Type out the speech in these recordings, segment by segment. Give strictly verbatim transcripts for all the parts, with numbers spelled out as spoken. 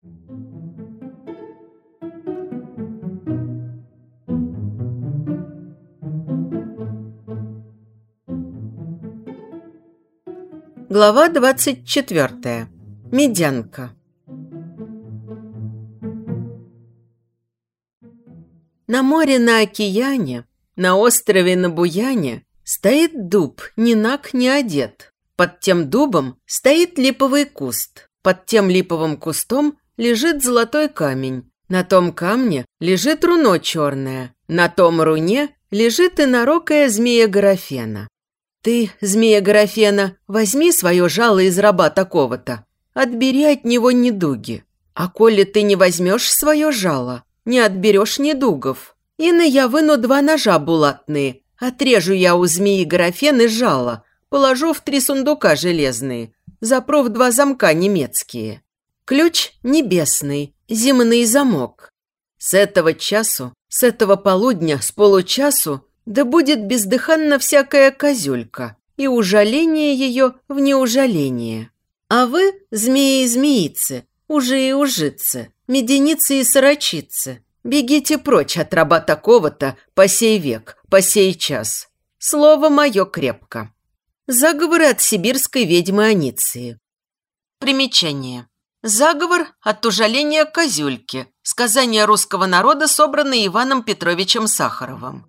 Глава двадцать четвёртая. Медянка. На море, на океане, на острове на Буяне стоит дуб, ни наг, ни одет. Под тем дубом стоит липовый куст. Под тем липовым кустом лежит золотой камень. На том камне лежит руно черное. На том руне лежит инорокая змея Графена. Ты, змея Графена, возьми свое жало из раба такого-то, отбери от него недуги. А коли ты не возьмешь свое жало, не отберешь недугов. Ино я выну два ножа булатные, отрежу я у змеи Графены жало, положу в три сундука железные, запру в два замка немецкие. Ключ небесный, земный замок. С этого часу, с этого полудня, с получасу, да будет бездыханна всякая козюлька, и ужаление ее в неужаление. А вы, змеи и змеицы, ужи и ужицы, меденицы и сорочицы, бегите прочь от раба такого-то по сей век, по сей час. Слово мое крепко. Заговоры от сибирской ведьмы Аниции. Примечание. Заговор от ужаления козюльки. Сказания русского народа, собранные Иваном Петровичем Сахаровым.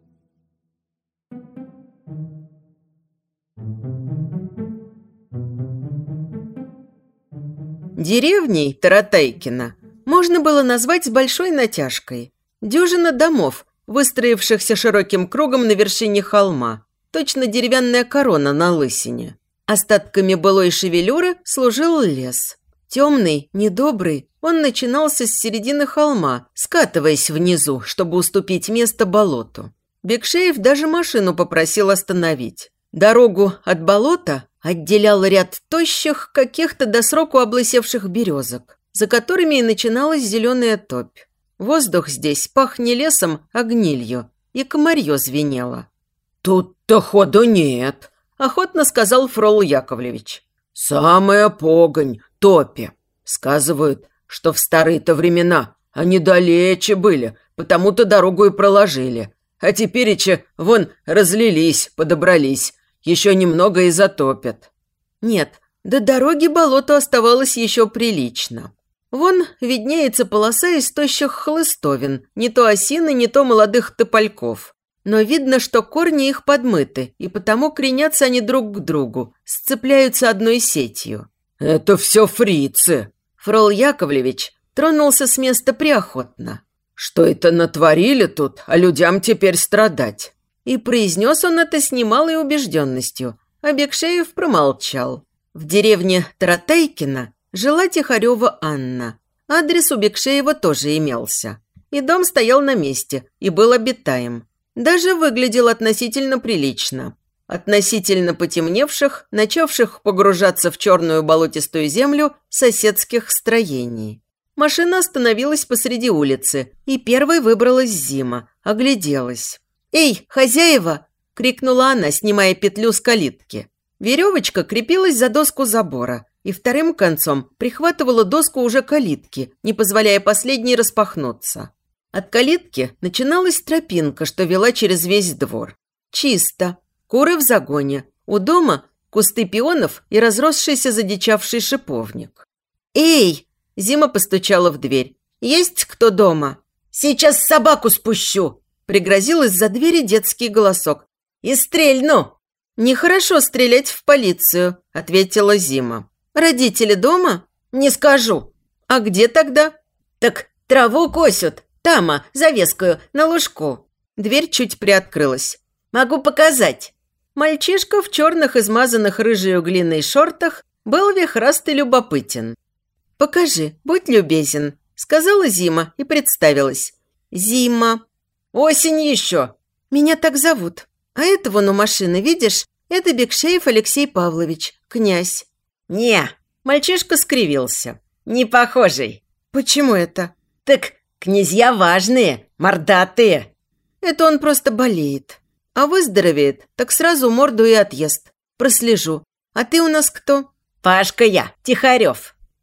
Деревней Таратайкино можно было назвать с большой натяжкой. Дюжина домов, выстроившихся широким кругом на вершине холма, точно деревянная корона на лысине. Остатками былой шевелюры служил лес. Темный, недобрый, он начинался с середины холма, скатываясь внизу, чтобы уступить место болоту. Бекшеев даже машину попросил остановить. Дорогу от болота отделял ряд тощих, каких-то до сроку облысевших березок, за которыми и начиналась зеленая топь. Воздух здесь пах не лесом, а гнилью, и комарье звенело. «Тут-то ходу нет», – охотно сказал Фрол Яковлевич. «Самая погонь, топи. Сказывают, что в старые-то времена они далече были, потому-то дорогу и проложили. А тепереча вон разлились, подобрались, еще немного и затопят». Нет, до дороги болоту оставалось еще прилично. Вон виднеется полоса из тощих хлыстовин, не то осины, не то молодых топольков. Но видно, что корни их подмыты, и потому кренятся они друг к другу, сцепляются одной сетью. «Это все фрицы!» Фрол Яковлевич тронулся с места преохотно. «Что это натворили тут, а людям теперь страдать?» И произнес он это с немалой убежденностью, а Бекшеев промолчал. В деревне Таратайкино жила Тихарева Анна. Адрес у Бекшеева тоже имелся. И дом стоял на месте и был обитаем. Даже выглядел относительно прилично. Относительно потемневших, начавших погружаться в черную болотистую землю соседских строений. Машина остановилась посреди улицы, и первой выбралась Зима, огляделась. «Эй, хозяева!» – крикнула она, снимая петлю с калитки. Веревочка крепилась за доску забора, и вторым концом прихватывала доску уже калитки, не позволяя последней распахнуться. От калитки начиналась тропинка, что вела через весь двор. Чисто. Куры в загоне. У дома кусты пионов и разросшийся задичавший шиповник. «Эй!» – Зима постучала в дверь. «Есть кто дома?» «Сейчас собаку спущу!» – пригрозил из-за двери детский голосок. «И стрельну!» «Нехорошо стрелять в полицию», – ответила Зима. «Родители дома?» «Не скажу». «А где тогда?» «Так траву косят. Тама, завескаю, на лужку». Дверь чуть приоткрылась. «Могу показать». Мальчишка в черных, измазанных рыжей глиной шортах был вихраст и любопытен. «Покажи, будь любезен», – сказала Зима и представилась. «Зима». «Осень еще». «Меня так зовут. А это вон у машины, видишь? Это Бекшеев Алексей Павлович, князь». «Не». Мальчишка скривился. «Не похожий». «Почему это?» «Так князья важные, мордатые». «Это он просто болеет. А выздоровеет, так сразу морду и отъезд. Прослежу. А ты у нас кто?» «Пашка я, Тихарев».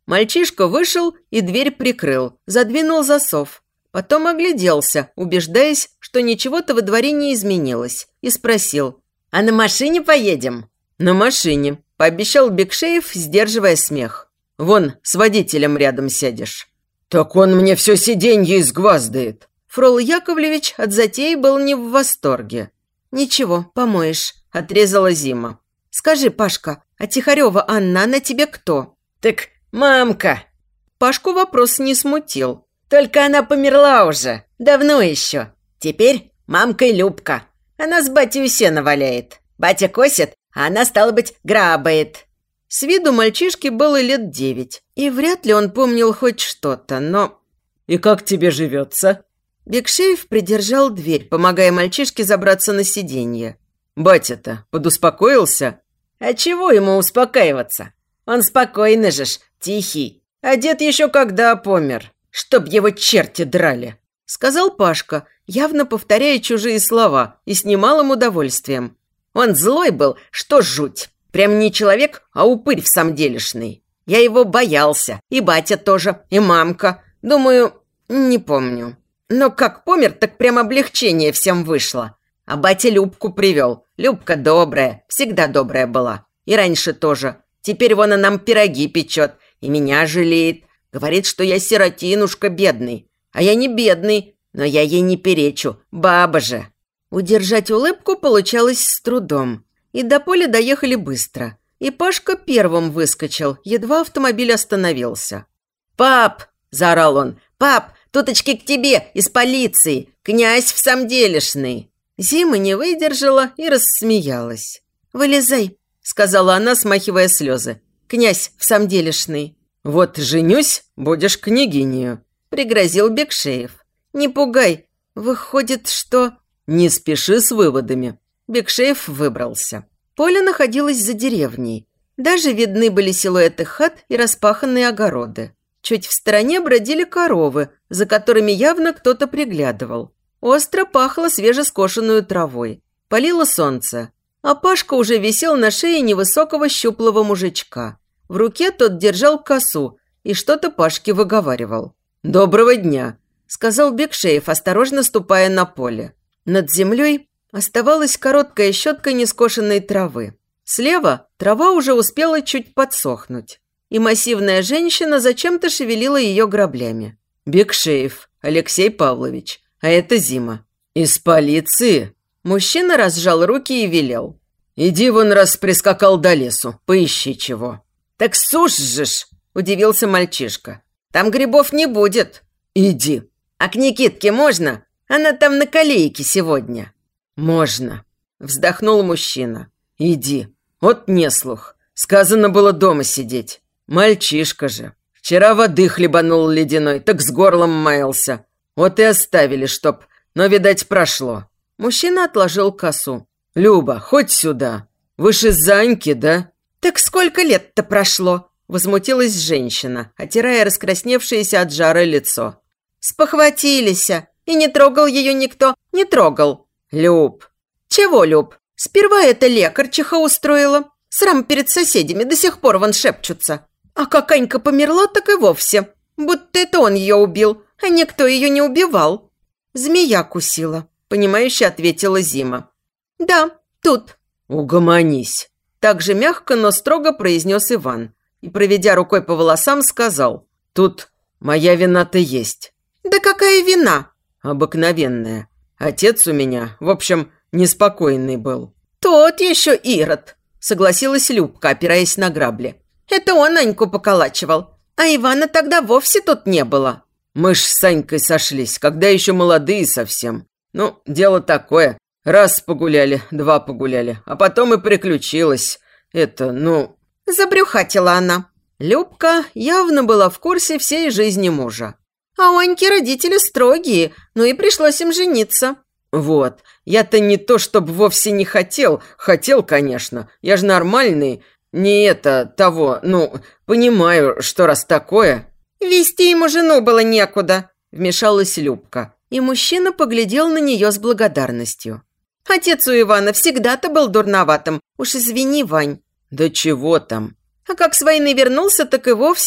Мальчишка вышел и дверь прикрыл, задвинул засов. Потом огляделся, убеждаясь, что ничего-то во дворе не изменилось, и спросил: «А на машине поедем?» «На машине», – пообещал Бекшеев, сдерживая смех. «Вон, с водителем рядом сядешь». «Так он мне все сиденье изгваздает». Фрол Яковлевич от затеи был не в восторге. «Ничего, помоешь», – отрезала Зима. «Скажи, Пашка, а Тихарева Анна, она тебе кто?» «Так мамка». Пашку вопрос не смутил. «Только она померла уже, давно еще. Теперь мамка Любка. Она с батей у сена валяет. Батя косит, а она, стало быть, грабает». С виду мальчишке было лет девять, и вряд ли он помнил хоть что-то, но... «И как тебе живется?» Бекшеев придержал дверь, помогая мальчишке забраться на сиденье. «Батя-то подуспокоился?» «А чего ему успокаиваться? Он спокойный же ж, тихий. А дед еще когда помер, чтоб его черти драли», — сказал Пашка, явно повторяя чужие слова и с немалым удовольствием. «Он злой был, что жуть. Прям не человек, а упырь всамделишный. Я его боялся, и батя тоже, и мамка. Думаю, не помню. Но как помер, так прям облегчение всем вышло. А батя Любку привел. Любка добрая, всегда добрая была. И раньше тоже. Теперь вон она нам пироги печет и меня жалеет. Говорит, что я сиротинушка бедный. А я не бедный, но я ей не перечу, баба же». Удержать улыбку получалось с трудом. И до поля доехали быстро. И Пашка первым выскочил, едва автомобиль остановился. «Пап!» – заорал он. «Пап, туточки к тебе, из полиции! Князь всамделишный!» Зима не выдержала и рассмеялась. «Вылезай!» – сказала она, смахивая слезы. «Князь всамделишный!» «Вот женюсь, будешь княгинею!» – пригрозил Бекшеев. «Не пугай! Выходит, что...» «Не спеши с выводами!» Бекшеев выбрался. Поле находилось за деревней. Даже видны были силуэты хат и распаханные огороды. Чуть в стороне бродили коровы, за которыми явно кто-то приглядывал. Остро пахло свежескошенную травой. Палило солнце. А Пашка уже висел на шее невысокого щуплого мужичка. В руке тот держал косу и что-то Пашке выговаривал. «Доброго дня», – сказал Бекшеев, осторожно ступая на поле. Над землей оставалась короткая щетка нескошенной травы. Слева трава уже успела чуть подсохнуть. И массивная женщина зачем-то шевелила ее граблями. «Бекшеев Алексей Павлович, а это Зима. Из полиции?» Мужчина разжал руки и велел. «Иди вон, раз прискакал до лесу, поищи чего». «Так сушь же ж!» – удивился мальчишка. «Там грибов не будет». «Иди». «А к Никитке можно? Она там на колейке сегодня». «Можно», – вздохнул мужчина. «Иди. Вот неслух. Сказано было дома сидеть. Мальчишка же. Вчера воды хлебанул ледяной, так с горлом маялся. Вот и оставили, чтоб... Но, видать, прошло». Мужчина отложил косу. «Люба, хоть сюда. Вы ж из Аньки, да?» «Так сколько лет-то прошло?» – возмутилась женщина, отирая раскрасневшееся от жара лицо. «Спохватились, и не трогал ее никто, не трогал». «Люб». «Чего, Люб? Сперва это лекарчиха устроила. Срам перед соседями, до сих пор вон шепчутся. А как Анька померла, так и вовсе. Будто это он ее убил, а никто ее не убивал». «Змея кусила», – понимающе ответила Зима. «Да, тут». «Угомонись», – так же мягко, но строго произнес Иван. И, проведя рукой по волосам, сказал: «Тут моя вина-то есть». «Да какая вина?» «Обыкновенная. Отец у меня, в общем, неспокойный был». «Тот еще Ирод», – согласилась Любка, опираясь на грабли. «Это он Аньку поколачивал, а Ивана тогда вовсе тут не было». «Мы ж с Санькой сошлись, когда еще молодые совсем. Ну, дело такое. Раз погуляли, два погуляли, а потом и приключилось. Это, ну...» Забрюхатила она. Любка явно была в курсе всей жизни мужа. А у Аньки родители строгие, ну и пришлось им жениться. «Вот, я-то не то, чтобы вовсе не хотел. Хотел, конечно. Я же нормальный. Не это, того, ну, понимаю, что раз такое...» «Вести ему жену было некуда», – вмешалась Любка. И мужчина поглядел на нее с благодарностью. «Отец у Ивана всегда-то был дурноватым. Уж извини, Вань». «Да чего там?» «А как с войны вернулся, так и вовсе...»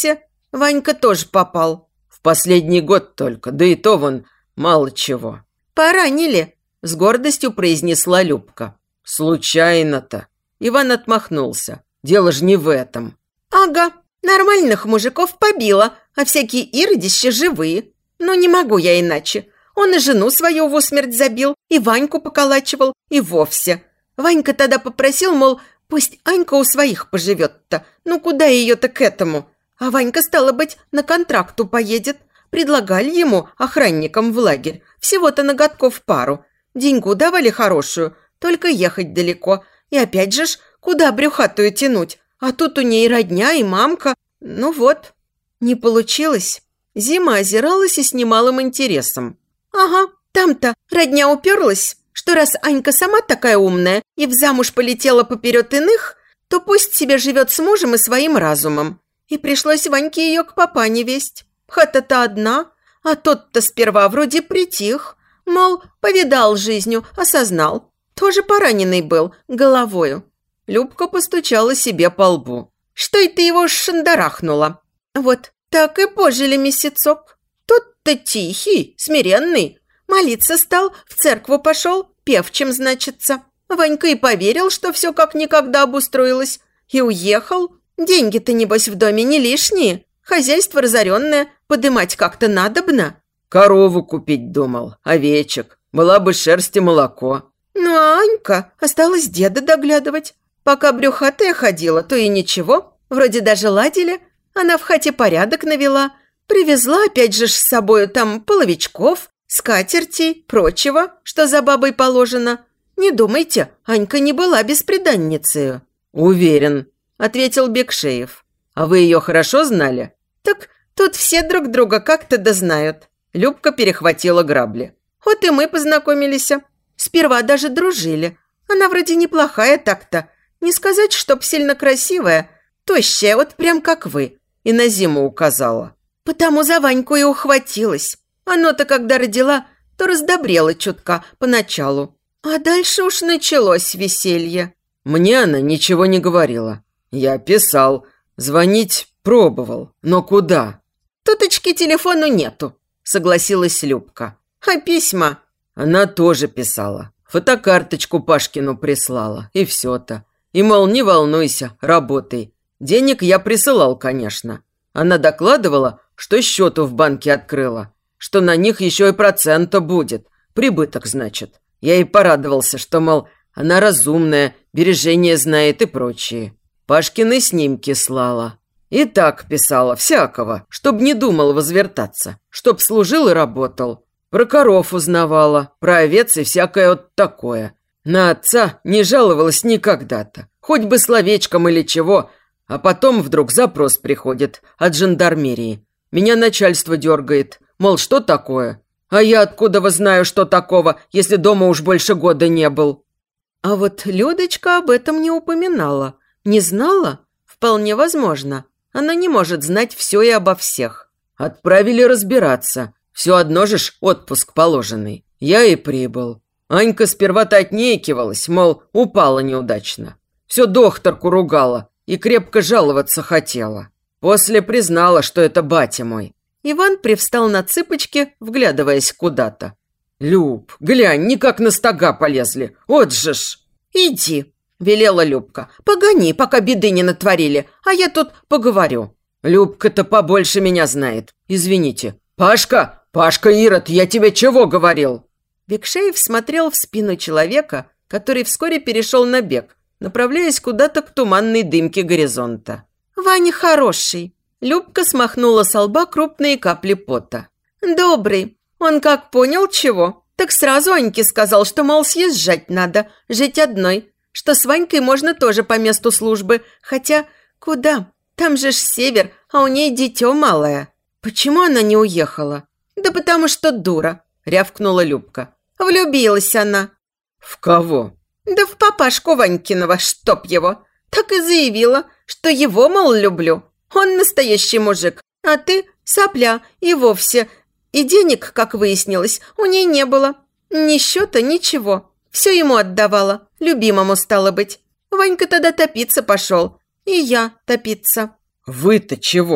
Ванька тоже попал. В последний год только, да и то вон мало чего. Поранили, с гордостью произнесла Любка. Случайно-то. Иван отмахнулся. Дело же не в этом. Ага, нормальных мужиков побило, а всякие иродища живые. Но не могу я иначе. Он и жену свою в усмерть забил, и Ваньку поколачивал, и вовсе. Ванька тогда попросил, мол, пусть Анька у своих поживет-то. Ну куда ее-то к этому? А Ванька, стало быть, на контракту поедет. Предлагали ему, охранникам в лагерь, всего-то на годков пару. Деньгу давали хорошую, только ехать далеко. И опять же ж, куда брюхатую тянуть? А тут у ней родня и мамка. Ну вот, не получилось. Зима озиралась и с немалым интересом. Ага, там-то родня уперлась, что раз Анька сама такая умная и в замуж полетела поперед иных, то пусть себе живет с мужем и своим разумом. И пришлось Ваньке ее к папане весть. Хата-то одна, а тот-то сперва вроде притих. Мол, повидал жизнью, осознал. Тоже пораненный был, головою. Любка постучала себе по лбу. Что это его шандарахнуло? Вот так и пожили месяцок. Тот-то тихий, смиренный. Молиться стал, в церкву пошел, певчим значится. Ванька и поверил, что все как никогда обустроилось. И уехал. Деньги-то, небось, в доме не лишние. Хозяйство разоренное, подымать как-то надобно. Корову купить думал, овечек. Была бы шерсть и молоко. Ну, а Анька осталась деда доглядывать. Пока брюхатая ходила, то и ничего. Вроде даже ладили. Она в хате порядок навела. Привезла опять же с собою там половичков, скатертей, прочего, что за бабой положено. Не думайте, Анька не была бесприданницею. Уверен, ответил Бекшеев. А вы ее хорошо знали? Так тут все друг друга как-то дознают. Любка перехватила грабли. Вот и мы познакомились. Сперва даже дружили. Она вроде неплохая так-то. Не сказать, чтоб сильно красивая. Тощая, вот прям как вы. И на зиму указала. Потому за Ваньку и ухватилась. Оно-то, когда родила, то раздобрела чутка поначалу. А дальше уж началось веселье. Мне она ничего не говорила. Я писал, звонить пробовал, но куда? Туточки телефону нету, согласилась Любка. А письма? Она тоже писала. Фотокарточку Пашкину прислала, и все-то. И, мол, не волнуйся, работай. Денег я присылал, конечно. Она докладывала, что счету в банке открыла, что на них еще и процента будет. Прибыток, значит. Я и порадовался, что, мол, она разумная, бережение знает и прочее. Пашкины снимки слала. И так писала всякого, чтоб не думал возвертаться, чтоб служил и работал. Про коров узнавала, про овец и всякое вот такое. На отца не жаловалась никогда-то, хоть бы словечком или чего, а потом вдруг запрос приходит от жандармерии. Меня начальство дергает, мол, что такое? А я откуда вы знаю, что такого, если дома уж больше года не был? А вот Людочка об этом не упоминала. Не знала? Вполне возможно. Она не может знать все и обо всех. Отправили разбираться. Все одно же ж отпуск положенный. Я и прибыл. Анька сперва-то отнекивалась, мол, упала неудачно. Все докторку ругала и крепко жаловаться хотела. После признала, что это батя мой. Иван привстал на цыпочки, вглядываясь куда-то. «Люб, глянь, никак на стога полезли. Вот же ж!» «Иди», – велела Любка. «Погони, пока беды не натворили, а я тут поговорю». «Любка-то побольше меня знает. Извините. Пашка, Пашка Ирод, я тебе чего говорил?» Бекшеев смотрел в спину человека, который вскоре перешел на бег, направляясь куда-то к туманной дымке горизонта. «Ваня хороший». Любка смахнула со лба крупные капли пота. «Добрый. Он как понял чего, так сразу Аньке сказал, что, мол, съезжать надо, жить одной, что с Ванькой можно тоже по месту службы, хотя куда? Там же ж север, а у ней дитё малое». «Почему она не уехала?» «Да потому что дура», – рявкнула Любка. «Влюбилась она». «В кого?» «Да в папашку Ванькиного, чтоб его. Так и заявила, что его, мол, люблю. Он настоящий мужик, а ты сопля и вовсе. И денег, как выяснилось, у ней не было. Ни счета, ничего. Все ему отдавала, любимому стало быть. Ванька тогда топиться пошел, и я топиться». «Вы-то чего?»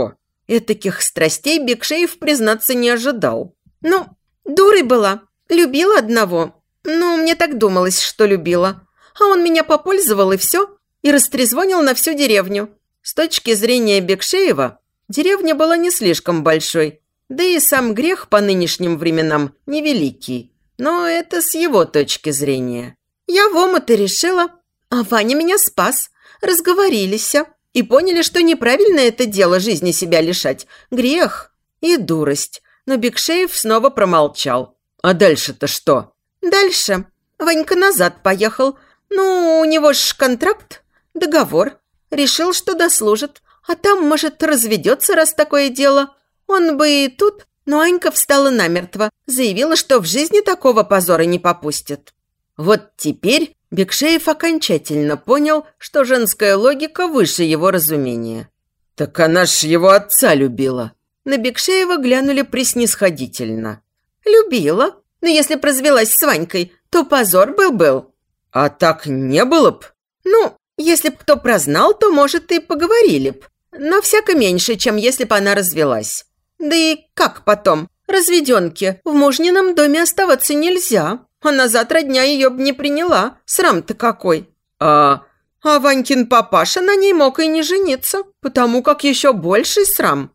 Этаких страстей Бекшеев, признаться, не ожидал. Ну, дурой была. Любила одного. Ну, мне так думалось, что любила. А он меня попользовал, и все. И растрезвонил на всю деревню. С точки зрения Бекшеева, деревня была не слишком большой. Да и сам грех по нынешним временам невеликий. Но это с его точки зрения. Я в омут и решила. А Ваня меня спас. Разговорились. И поняли, что неправильно это дело жизни себя лишать. Грех и дурость. Но Бекшеев снова промолчал. А дальше-то что? Дальше. Ванька назад поехал. Ну, у него ж контракт, договор. Решил, что дослужит. А там, может, разведется, раз такое дело. Он бы и тут... Но Анька встала намертво. Заявила, что в жизни такого позора не попустит. Вот теперь Бекшеев окончательно понял, что женская логика выше его разумения. «Так она ж его отца любила». На Бекшеева глянули преснисходительно. «Любила. Но если б развелась с Ванькой, то позор был-был». «А так не было б?» «Ну, если б кто прознал, то, может, и поговорили б. Но всяко меньше, чем если б она развелась. Да и как потом? Разведенке в мужнином доме оставаться нельзя. А назад родня ее б не приняла. Срам-то какой. А... а Ванькин папаша на ней мог и не жениться, потому как еще больший срам».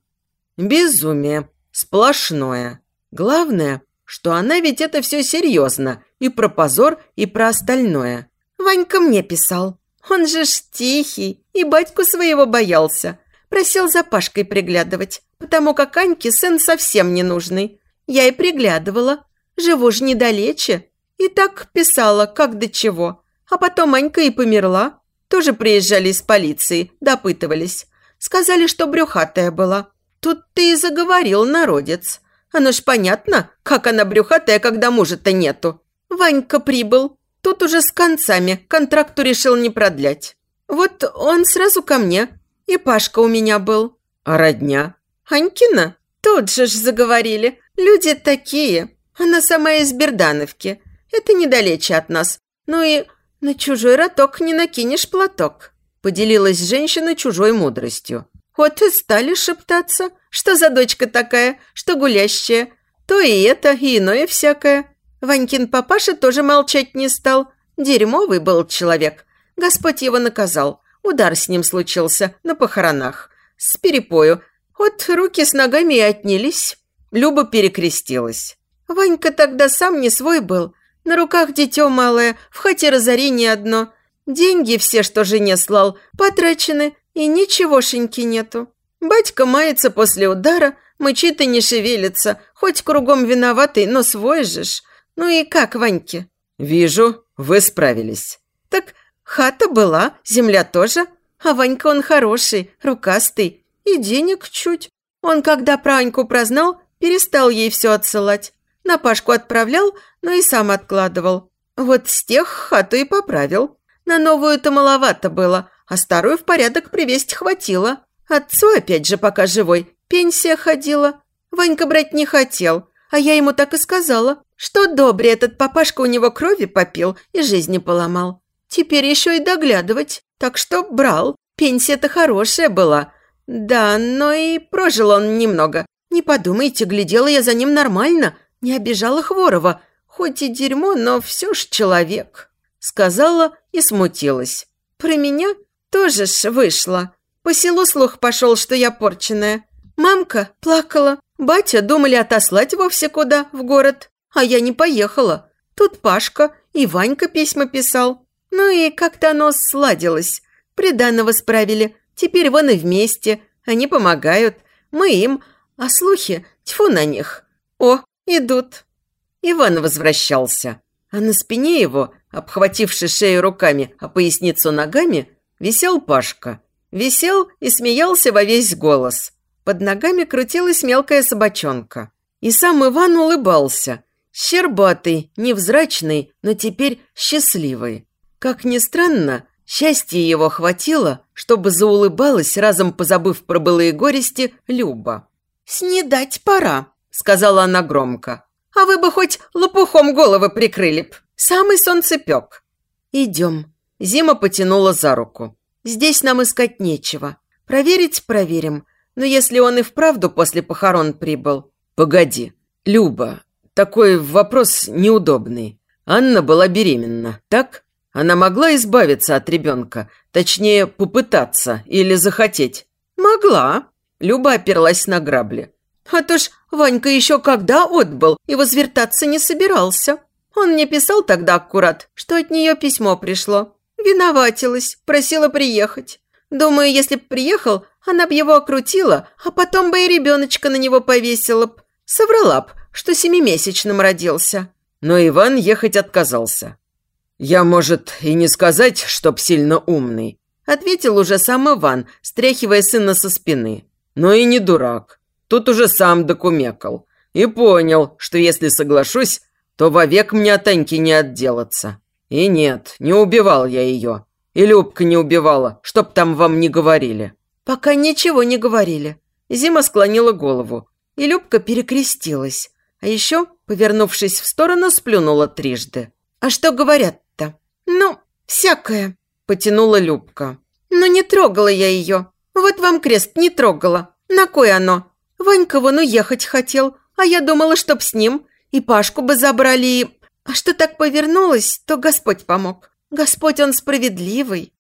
Безумие. Сплошное. Главное, что она ведь это все серьезно. И про позор, и про остальное. Ванька мне писал. Он же ж тихий, и батьку своего боялся. Просил за Пашкой приглядывать, потому как Аньке сын совсем не нужный. Я и приглядывала. Живу ж недалече. И так писала, как до чего. А потом Анька и померла. Тоже приезжали из полиции, допытывались. Сказали, что брюхатая была. Тут ты и заговорил, народец. Оно ж понятно, как она брюхатая, когда мужа-то нету. Ванька прибыл. Тут уже с концами, контракту решил не продлять. Вот он сразу ко мне. И Пашка у меня был. А родня? Анькина? Тут же ж заговорили. Люди такие. Она сама из Бердановки. Это недалече от нас. Ну и на чужой роток не накинешь платок. Поделилась женщина чужой мудростью. Вот и стали шептаться, что за дочка такая, что гулящая. То и это, и иное всякое. Ванькин папаша тоже молчать не стал. Дерьмовый был человек. Господь его наказал. Удар с ним случился на похоронах. С перепою. Вот руки с ногами и отнялись. Люба перекрестилась. Ванька тогда сам не свой был. На руках дитё малое, в хате разорение одно. Деньги все, что жене слал, потрачены, и ничегошеньки нету. Батька мается после удара, мычит и не шевелится, хоть кругом виноватый, но свой же ж. Ну и как, Ваньке? Вижу, вы справились. Так хата была, земля тоже. А Ванька он хороший, рукастый. И денег чуть. Он, когда про Аньку прознал, перестал ей все отсылать. На Пашку отправлял, но и сам откладывал. Вот с тех хату и поправил. На новую-то маловато было, а старую в порядок привезть хватило. Отцу, опять же, пока живой, пенсия ходила. Ванька брать не хотел, а я ему так и сказала, что добре этот папашка у него крови попил и жизни поломал. Теперь еще и доглядывать, так что брал. Пенсия-то хорошая была. Да, но и прожил он немного. Не подумайте, глядела я за ним нормально, не обижала Хворова. Хоть и дерьмо, но все ж человек. Сказала и смутилась. Про меня тоже ж вышло. По селу слух пошел, что я порченая. Мамка плакала. Батя думали отослать вовсе куда, в город. А я не поехала. Тут Пашка и Ванька письма писал. Ну и как-то оно сладилось. Приданого справили. Теперь вон и вместе. Они помогают. Мы им. А слухи, тьфу на них. О, идут. Иван возвращался. А на спине его, обхвативши шею руками, а поясницу ногами, висел Пашка. Висел и смеялся во весь голос. Под ногами крутилась мелкая собачонка. И сам Иван улыбался. Щербатый, невзрачный, но теперь счастливый. Как ни странно, счастья его хватило, чтобы заулыбалась, разом позабыв про былые горести, Люба. «Снедать пора», — сказала она громко. «А вы бы хоть лопухом головы прикрыли б. Самый солнцепек». «Идем». Зима потянула за руку. «Здесь нам искать нечего. Проверить проверим. Но если он и вправду после похорон прибыл... Погоди, Люба, такой вопрос неудобный. Анна была беременна, так? Она могла избавиться от ребенка, точнее, попытаться или захотеть? Могла. Люба оперлась на грабли. А то ж Ванька еще когда отбыл и возвертаться не собирался. Он мне писал тогда аккурат, что от нее письмо пришло. Виноватилась, просила приехать. Думаю, если б приехал, она б его окрутила, а потом бы и ребеночка на него повесила б. Соврала б, что семимесячным родился. Но Иван ехать отказался. «Я, может, и не сказать, чтоб сильно умный», – ответил уже сам Иван, стряхивая сына со спины. «Но и не дурак. Тут уже сам докумекал. И понял, что если соглашусь, то вовек мне от Аньки не отделаться. И нет, не убивал я ее. И Любка не убивала, чтоб там вам не говорили». «Пока ничего не говорили». Зима склонила голову, и Любка перекрестилась. А еще, повернувшись в сторону, сплюнула трижды. «А что говорят-то?» «Ну, всякое», – потянула Любка. «Ну, не трогала я ее. Вот вам крест, не трогала. На кой оно? Ванька вон уехать хотел, а я думала, чтоб с ним. И Пашку бы забрали, и... А что так повернулось, то Господь помог. Господь, он справедливый».